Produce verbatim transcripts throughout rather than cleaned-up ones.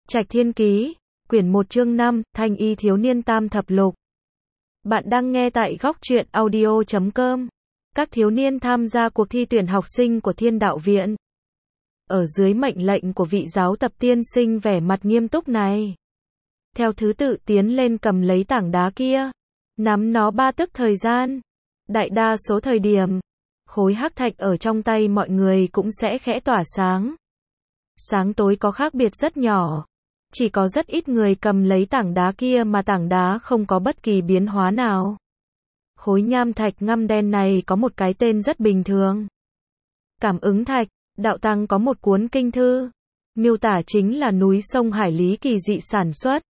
Trạch Thiên Ký, quyển một chương năm, Thanh y thiếu niên tam thập lục. Bạn đang nghe tại góc truyện audio chấm com. Các thiếu niên tham gia cuộc thi tuyển học sinh của Thiên Đạo Viện. Ở dưới mệnh lệnh của vị giáo tập tiên sinh vẻ mặt nghiêm túc này, theo thứ tự tiến lên cầm lấy tảng đá kia, nắm nó ba tức thời gian. Đại đa số thời điểm, khối hắc thạch ở trong tay mọi người cũng sẽ khẽ tỏa sáng. Sáng tối có khác biệt rất nhỏ. Chỉ có rất ít người cầm lấy tảng đá kia mà tảng đá không có bất kỳ biến hóa nào. Khối nham thạch ngăm đen này có một cái tên rất bình thường. Cảm ứng thạch. Đạo Tăng có một cuốn kinh thư, miêu tả chính là núi sông hải lý kỳ dị sản xuất.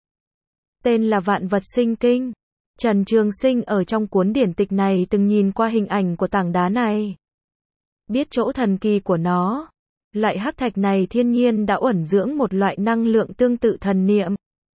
Tên là Vạn Vật Sinh Kinh. Trần Trường Sinh ở trong cuốn điển tịch này từng nhìn qua hình ảnh của tảng đá này. Biết chỗ thần kỳ của nó. Loại hắc thạch này thiên nhiên đã ẩn dưỡng một loại năng lượng tương tự thần niệm.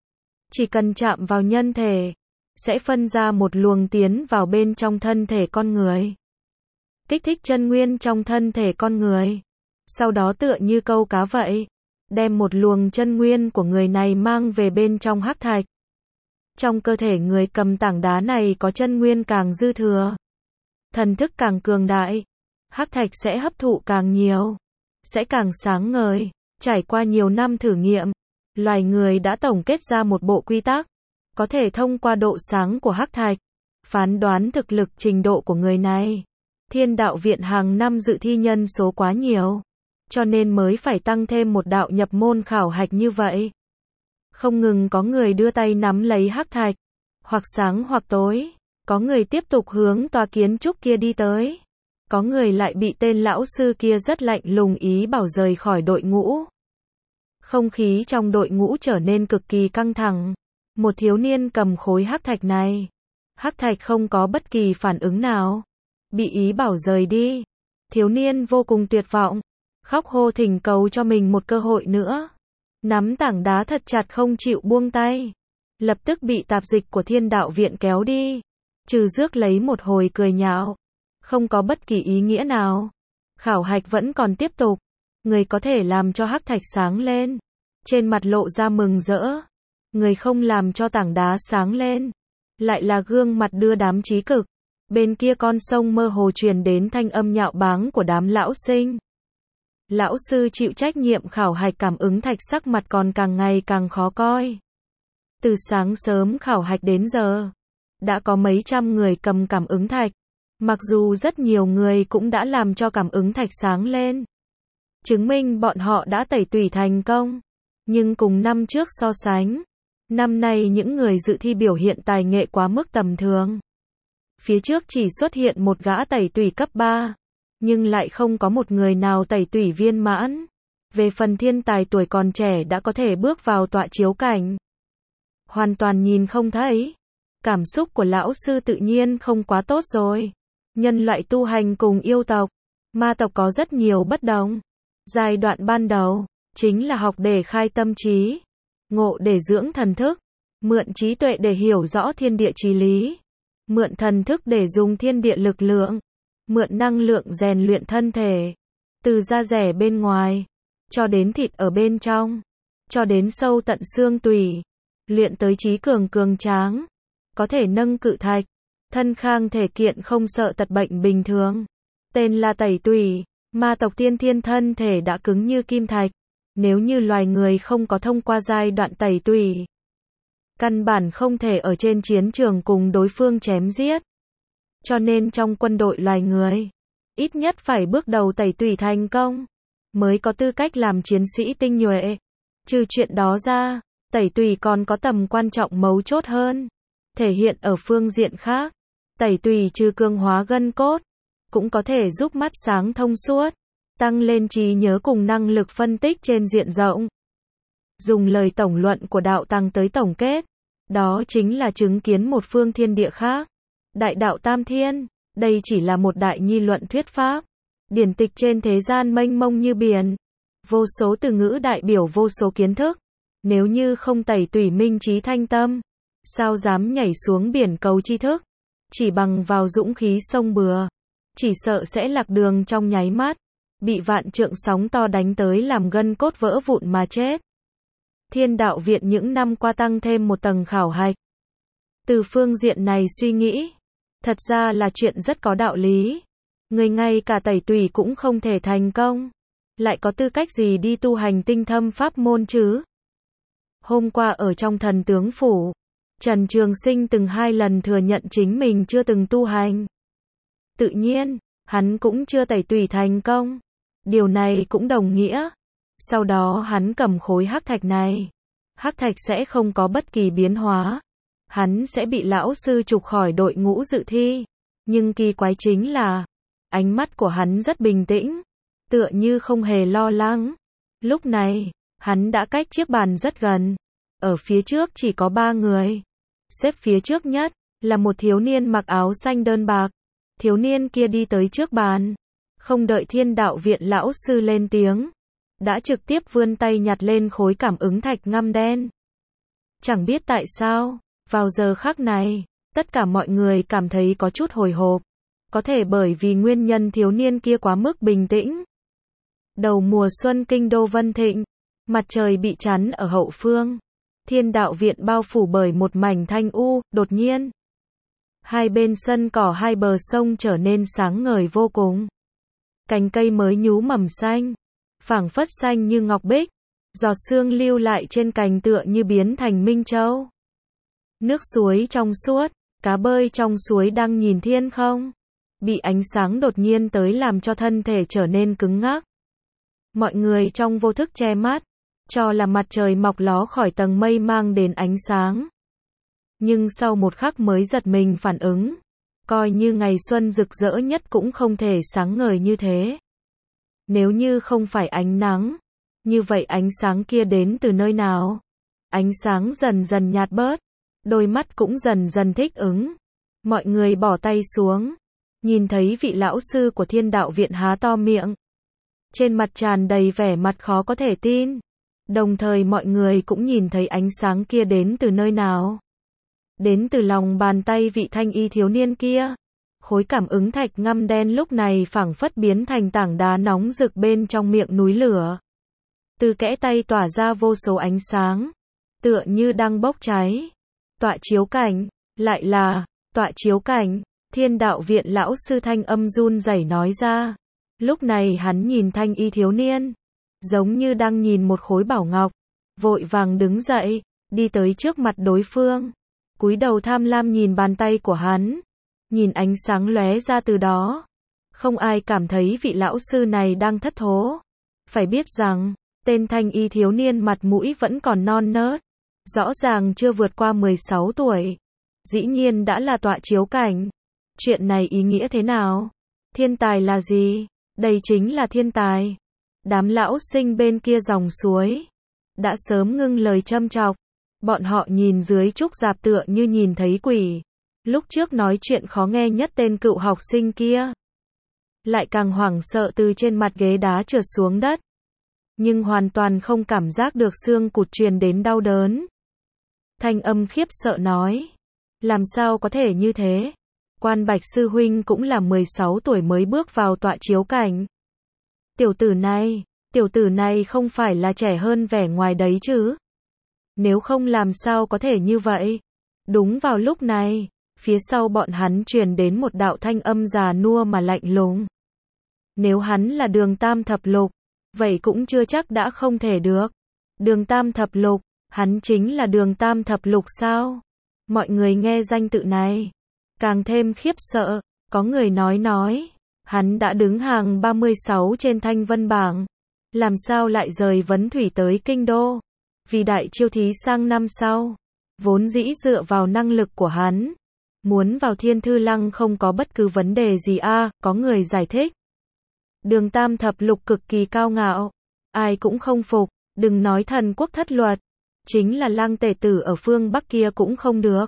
Chỉ cần chạm vào nhân thể, sẽ phân ra một luồng tiến vào bên trong thân thể con người. Kích thích chân nguyên trong thân thể con người. Sau đó tựa như câu cá vậy, đem một luồng chân nguyên của người này mang về bên trong hắc thạch. Trong cơ thể người cầm tảng đá này có chân nguyên càng dư thừa, thần thức càng cường đại, hắc thạch sẽ hấp thụ càng nhiều, sẽ càng sáng ngời. Trải qua nhiều năm thử nghiệm, loài người đã tổng kết ra một bộ quy tắc, có thể thông qua độ sáng của hắc thạch, phán đoán thực lực trình độ của người này. Thiên Đạo Viện hàng năm dự thi nhân số quá nhiều, cho nên mới phải tăng thêm một đạo nhập môn khảo hạch như vậy. Không ngừng có người đưa tay nắm lấy hắc thạch, hoặc sáng hoặc tối, có người tiếp tục hướng tòa kiến trúc kia đi tới. Có người lại bị tên lão sư kia rất lạnh lùng ý bảo rời khỏi đội ngũ. Không khí trong đội ngũ trở nên cực kỳ căng thẳng. Một thiếu niên cầm khối hắc thạch này. Hắc thạch không có bất kỳ phản ứng nào. Bị ý bảo rời đi. Thiếu niên vô cùng tuyệt vọng. Khóc hô thỉnh cầu cho mình một cơ hội nữa. Nắm tảng đá thật chặt không chịu buông tay. Lập tức bị tạp dịch của Thiên Đạo Viện kéo đi. Trừ rước lấy một hồi cười nhạo. Không có bất kỳ ý nghĩa nào. Khảo hạch vẫn còn tiếp tục. Người có thể làm cho hắc thạch sáng lên, trên mặt lộ ra mừng rỡ. Người không làm cho tảng đá sáng lên, lại là gương mặt đưa đám trí cực. Bên kia con sông mơ hồ truyền đến thanh âm nhạo báng của đám lão sinh. Lão sư chịu trách nhiệm khảo hạch cảm ứng thạch sắc mặt còn càng ngày càng khó coi. Từ sáng sớm khảo hạch đến giờ, đã có mấy trăm người cầm cảm ứng thạch. Mặc dù rất nhiều người cũng đã làm cho cảm ứng thạch sáng lên, chứng minh bọn họ đã tẩy tủy thành công. Nhưng cùng năm trước so sánh, năm nay những người dự thi biểu hiện tài nghệ quá mức tầm thường. Phía trước chỉ xuất hiện một gã tẩy tủy cấp ba, nhưng lại không có một người nào tẩy tủy viên mãn. Về phần thiên tài tuổi còn trẻ đã có thể bước vào tọa chiếu cảnh, hoàn toàn nhìn không thấy. Cảm xúc của lão sư tự nhiên không quá tốt rồi. Nhân loại tu hành cùng yêu tộc, ma tộc có rất nhiều bất đồng. Giai đoạn ban đầu, chính là học để khai tâm trí, ngộ để dưỡng thần thức, mượn trí tuệ để hiểu rõ thiên địa chí lý, mượn thần thức để dùng thiên địa lực lượng, mượn năng lượng rèn luyện thân thể, từ da rẻ bên ngoài, cho đến thịt ở bên trong, cho đến sâu tận xương tủy, luyện tới trí cường cường tráng, có thể nâng cự thạch. Thân khang thể kiện không sợ tật bệnh bình thường. Tên là tẩy tủy. Ma tộc tiên thiên thân thể đã cứng như kim thạch. Nếu như loài người không có thông qua giai đoạn tẩy tủy, căn bản không thể ở trên chiến trường cùng đối phương chém giết. Cho nên trong quân đội loài người, ít nhất phải bước đầu tẩy tủy thành công, mới có tư cách làm chiến sĩ tinh nhuệ. Trừ chuyện đó ra, tẩy tủy còn có tầm quan trọng mấu chốt hơn. Thể hiện ở phương diện khác. Tẩy tủy trừ cường hóa gân cốt, cũng có thể giúp mắt sáng thông suốt, tăng lên trí nhớ cùng năng lực phân tích trên diện rộng. Dùng lời tổng luận của Đạo Tăng tới tổng kết, đó chính là chứng kiến một phương thiên địa khác. Đại đạo tam thiên, đây chỉ là một đại nhi luận thuyết pháp. Điển tịch trên thế gian mênh mông như biển, vô số từ ngữ đại biểu vô số kiến thức. Nếu như không tẩy tủy minh trí thanh tâm, sao dám nhảy xuống biển cầu tri thức. Chỉ bằng vào dũng khí sông bừa, chỉ sợ sẽ lạc đường trong nháy mắt, bị vạn trượng sóng to đánh tới làm gân cốt vỡ vụn mà chết. Thiên đạo viện những năm qua tăng thêm một tầng khảo hạch. Từ phương diện này suy nghĩ, thật ra là chuyện rất có đạo lý. Người ngay cả tẩy tùy cũng không thể thành công, lại có tư cách gì đi tu hành tinh thâm pháp môn chứ? Hôm qua ở trong thần tướng phủ, Trần Trường Sinh từng hai lần thừa nhận chính mình chưa từng tu hành. Tự nhiên, hắn cũng chưa tẩy tùy thành công. Điều này cũng đồng nghĩa, sau đó hắn cầm khối hắc thạch này, hắc thạch sẽ không có bất kỳ biến hóa. Hắn sẽ bị lão sư trục khỏi đội ngũ dự thi. Nhưng kỳ quái chính là, ánh mắt của hắn rất bình tĩnh, tựa như không hề lo lắng. Lúc này, hắn đã cách chiếc bàn rất gần. Ở phía trước chỉ có ba người. Xếp phía trước nhất, là một thiếu niên mặc áo xanh đơn bạc. Thiếu niên kia đi tới trước bàn. Không đợi thiên đạo viện lão sư lên tiếng, đã trực tiếp vươn tay nhặt lên khối cảm ứng thạch ngăm đen. Chẳng biết tại sao, vào giờ khắc này, tất cả mọi người cảm thấy có chút hồi hộp. Có thể bởi vì nguyên nhân thiếu niên kia quá mức bình tĩnh. Đầu mùa xuân kinh đô Vân Thịnh, mặt trời bị chắn ở hậu phương. Thiên đạo viện bao phủ bởi một mảnh thanh u, đột nhiên. Hai bên sân cỏ hai bờ sông trở nên sáng ngời vô cùng. Cành cây mới nhú mầm xanh, phảng phất xanh như ngọc bích. Giọt sương lưu lại trên cành tựa như biến thành minh châu. Nước suối trong suốt, cá bơi trong suối đang nhìn thiên không. Bị ánh sáng đột nhiên tới làm cho thân thể trở nên cứng ngắc. Mọi người trong vô thức che mắt, cho là mặt trời mọc ló khỏi tầng mây mang đến ánh sáng. Nhưng sau một khắc mới giật mình phản ứng, coi như ngày xuân rực rỡ nhất cũng không thể sáng ngời như thế. Nếu như không phải ánh nắng, như vậy ánh sáng kia đến từ nơi nào? Ánh sáng dần dần nhạt bớt, đôi mắt cũng dần dần thích ứng. Mọi người bỏ tay xuống, nhìn thấy vị lão sư của thiên đạo viện há to miệng. Trên mặt tràn đầy vẻ mặt khó có thể tin. Đồng thời mọi người cũng nhìn thấy ánh sáng kia đến từ nơi nào. Đến từ lòng bàn tay vị thanh y thiếu niên kia. Khối cảm ứng thạch ngăm đen lúc này phảng phất biến thành tảng đá nóng rực bên trong miệng núi lửa. Từ kẽ tay tỏa ra vô số ánh sáng, tựa như đang bốc cháy. Tọa chiếu cảnh, lại là, tọa chiếu cảnh, thiên đạo viện lão sư thanh âm run rẩy nói ra. Lúc này hắn nhìn thanh y thiếu niên, giống như đang nhìn một khối bảo ngọc, vội vàng đứng dậy, đi tới trước mặt đối phương, cúi đầu tham lam nhìn bàn tay của hắn, nhìn ánh sáng lóe ra từ đó. Không ai cảm thấy vị lão sư này đang thất thố. Phải biết rằng, tên thanh y thiếu niên mặt mũi vẫn còn non nớt, rõ ràng chưa vượt qua mười sáu tuổi, dĩ nhiên đã là tọa chiếu cảnh. Chuyện này ý nghĩa thế nào? Thiên tài là gì? Đây chính là thiên tài. Đám lão sinh bên kia dòng suối đã sớm ngưng lời châm chọc. Bọn họ nhìn dưới trúc giạp tựa như nhìn thấy quỷ. Lúc trước nói chuyện khó nghe nhất tên cựu học sinh kia, lại càng hoảng sợ từ trên mặt ghế đá trượt xuống đất. Nhưng hoàn toàn không cảm giác được xương cụt truyền đến đau đớn. Thanh âm khiếp sợ nói, làm sao có thể như thế? Quan Bạch sư huynh cũng là mười sáu tuổi mới bước vào tọa chiếu cảnh. Tiểu tử này, tiểu tử này không phải là trẻ hơn vẻ ngoài đấy chứ? Nếu không làm sao có thể như vậy? Đúng vào lúc này, phía sau bọn hắn truyền đến một đạo thanh âm già nua mà lạnh lùng. Nếu hắn là Đường Tam Thập Lục, vậy cũng chưa chắc đã không thể được. Đường Tam Thập Lục, hắn chính là Đường Tam Thập Lục sao? Mọi người nghe danh tự này, càng thêm khiếp sợ. Có người nói nói, hắn đã đứng hàng ba mươi sáu trên thanh vân bảng. Làm sao lại rời vấn thủy tới kinh đô? Vì đại chiêu thí sang năm sau, vốn dĩ dựa vào năng lực của hắn, muốn vào Thiên Thư Lăng không có bất cứ vấn đề gì a. À, có người giải thích. Đường Tam Thập Lục cực kỳ cao ngạo, ai cũng không phục, đừng nói thần quốc thất luật, chính là Lăng tể tử ở phương Bắc kia cũng không được.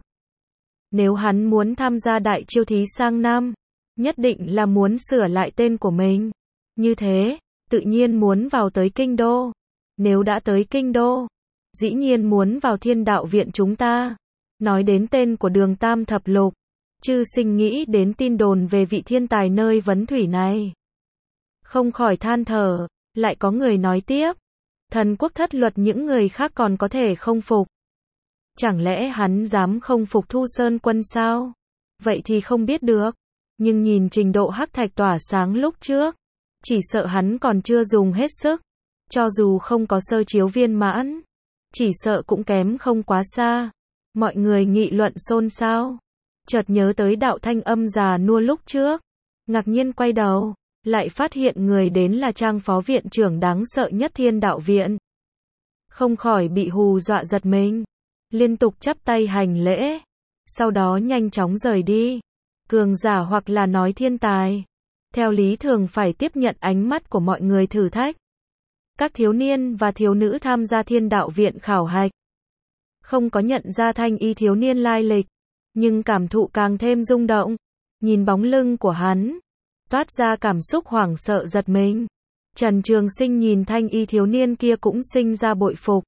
Nếu hắn muốn tham gia đại chiêu thí sang năm, nhất định là muốn sửa lại tên của mình. Như thế, tự nhiên muốn vào tới kinh đô. Nếu đã tới kinh đô, dĩ nhiên muốn vào thiên đạo viện chúng ta. Nói đến tên của Đường Tam Thập Lục, chư sinh nghĩ đến tin đồn về vị thiên tài nơi vấn thủy này, không khỏi than thở. Lại có người nói tiếp, Thần quốc thất luật những người khác còn có thể không phục. Chẳng lẽ hắn dám không phục Thu Sơn Quân sao? Vậy thì không biết được. Nhưng nhìn trình độ hắc thạch tỏa sáng lúc trước, chỉ sợ hắn còn chưa dùng hết sức. Cho dù không có sơ chiếu viên mãn, chỉ sợ cũng kém không quá xa. Mọi người nghị luận xôn xao. Chợt nhớ tới đạo thanh âm già nua lúc trước. Ngạc nhiên quay đầu, lại phát hiện người đến là Trang phó viện trưởng đáng sợ nhất Thiên Đạo Viện. Không khỏi bị hù dọa giật mình. Liên tục chắp tay hành lễ. Sau đó nhanh chóng rời đi. Cường giả hoặc là nói thiên tài. Theo lý thường phải tiếp nhận ánh mắt của mọi người thử thách. Các thiếu niên và thiếu nữ tham gia Thiên Đạo Viện khảo hạch. Không có nhận ra thanh y thiếu niên lai lịch. Nhưng cảm thụ càng thêm rung động. Nhìn bóng lưng của hắn. Toát ra cảm xúc hoảng sợ giật mình. Trần Trường Sinh nhìn thanh y thiếu niên kia cũng sinh ra bội phục.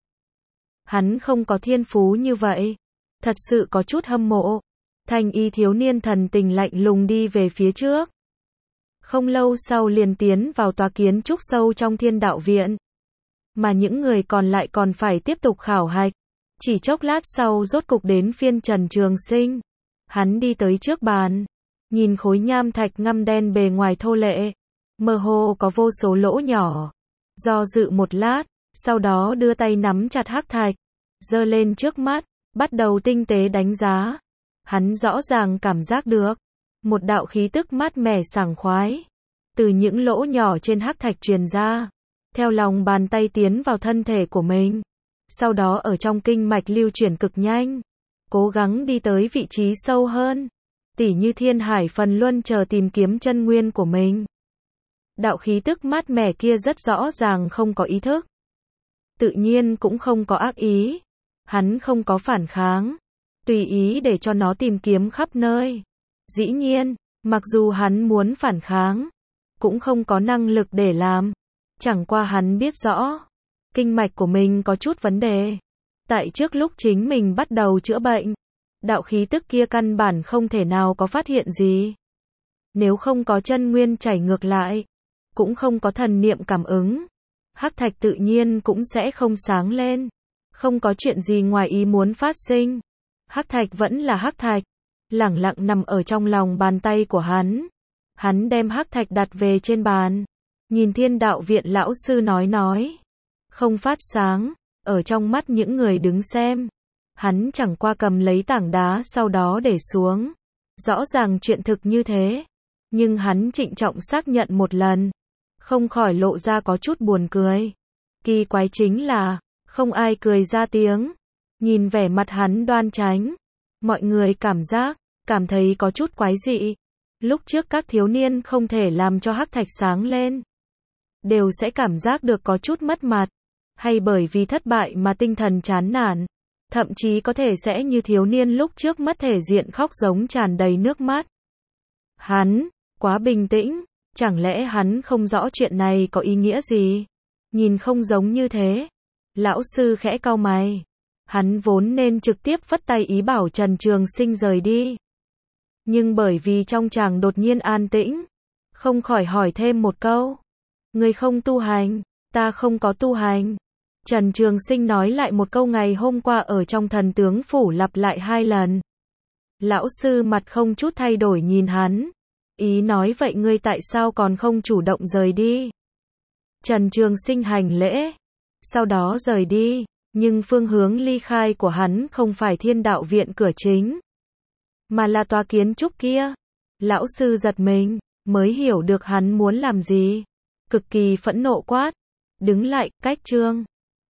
Hắn không có thiên phú như vậy. Thật sự có chút hâm mộ. Thanh y thiếu niên thần tình lạnh lùng đi về phía trước. Không lâu sau liền tiến vào tòa kiến trúc sâu trong Thiên Đạo Viện. Mà những người còn lại còn phải tiếp tục khảo hạch. Chỉ chốc lát sau rốt cục đến phiên Trần Trường Sinh. Hắn đi tới trước bàn. Nhìn khối nham thạch ngăm đen bề ngoài thô lệ. Mơ hồ có vô số lỗ nhỏ. Do dự một lát, sau đó đưa tay nắm chặt hắc thạch. Giơ lên trước mắt, bắt đầu tinh tế đánh giá. Hắn rõ ràng cảm giác được. Một đạo khí tức mát mẻ sảng khoái. Từ những lỗ nhỏ trên hắc thạch truyền ra. Theo lòng bàn tay tiến vào thân thể của mình. Sau đó ở trong kinh mạch lưu chuyển cực nhanh. Cố gắng đi tới vị trí sâu hơn. Tỉ như thiên hải phần luân chờ tìm kiếm chân nguyên của mình. Đạo khí tức mát mẻ kia rất rõ ràng không có ý thức. Tự nhiên cũng không có ác ý. Hắn không có phản kháng. Tùy ý để cho nó tìm kiếm khắp nơi. Dĩ nhiên, mặc dù hắn muốn phản kháng, cũng không có năng lực để làm. Chẳng qua hắn biết rõ. Kinh mạch của mình có chút vấn đề. Tại trước lúc chính mình bắt đầu chữa bệnh. Đạo khí tức kia căn bản không thể nào có phát hiện gì. Nếu không có chân nguyên chảy ngược lại, cũng không có thần niệm cảm ứng, hắc thạch tự nhiên cũng sẽ không sáng lên. Không có chuyện gì ngoài ý muốn phát sinh. Hắc thạch vẫn là hắc thạch, lẳng lặng nằm ở trong lòng bàn tay của hắn. Hắn đem hắc thạch đặt về trên bàn, nhìn Thiên Đạo Viện lão sư nói nói. Không phát sáng, ở trong mắt những người đứng xem. Hắn chẳng qua cầm lấy tảng đá sau đó để xuống. Rõ ràng chuyện thực như thế. Nhưng hắn trịnh trọng xác nhận một lần. Không khỏi lộ ra có chút buồn cười. Kỳ quái chính là, không ai cười ra tiếng. Nhìn vẻ mặt hắn đoan chánh. Mọi người cảm giác, cảm thấy có chút quái dị. Lúc trước các thiếu niên không thể làm cho hắc thạch sáng lên. Đều sẽ cảm giác được có chút mất mặt. Hay bởi vì thất bại mà tinh thần chán nản. Thậm chí có thể sẽ như thiếu niên lúc trước mất thể diện khóc giống tràn đầy nước mắt. Hắn, quá bình tĩnh, chẳng lẽ hắn không rõ chuyện này có ý nghĩa gì? Nhìn không giống như thế. Lão sư khẽ cau mày. Hắn vốn nên trực tiếp phất tay ý bảo Trần Trường Sinh rời đi. Nhưng bởi vì trong tràng đột nhiên an tĩnh, không khỏi hỏi thêm một câu. Ngươi không tu hành, ta không có tu hành. Trần Trường Sinh nói lại một câu ngày hôm qua ở trong thần tướng phủ lặp lại hai lần. Lão sư mặt không chút thay đổi nhìn hắn. Ý nói vậy ngươi tại sao còn không chủ động rời đi? Trần Trường Sinh hành lễ. Sau đó rời đi. Nhưng phương hướng ly khai của hắn không phải Thiên Đạo Viện cửa chính. Mà là tòa kiến trúc kia. Lão sư giật mình. Mới hiểu được hắn muốn làm gì. Cực kỳ phẫn nộ quát. Đứng lại, cách chương.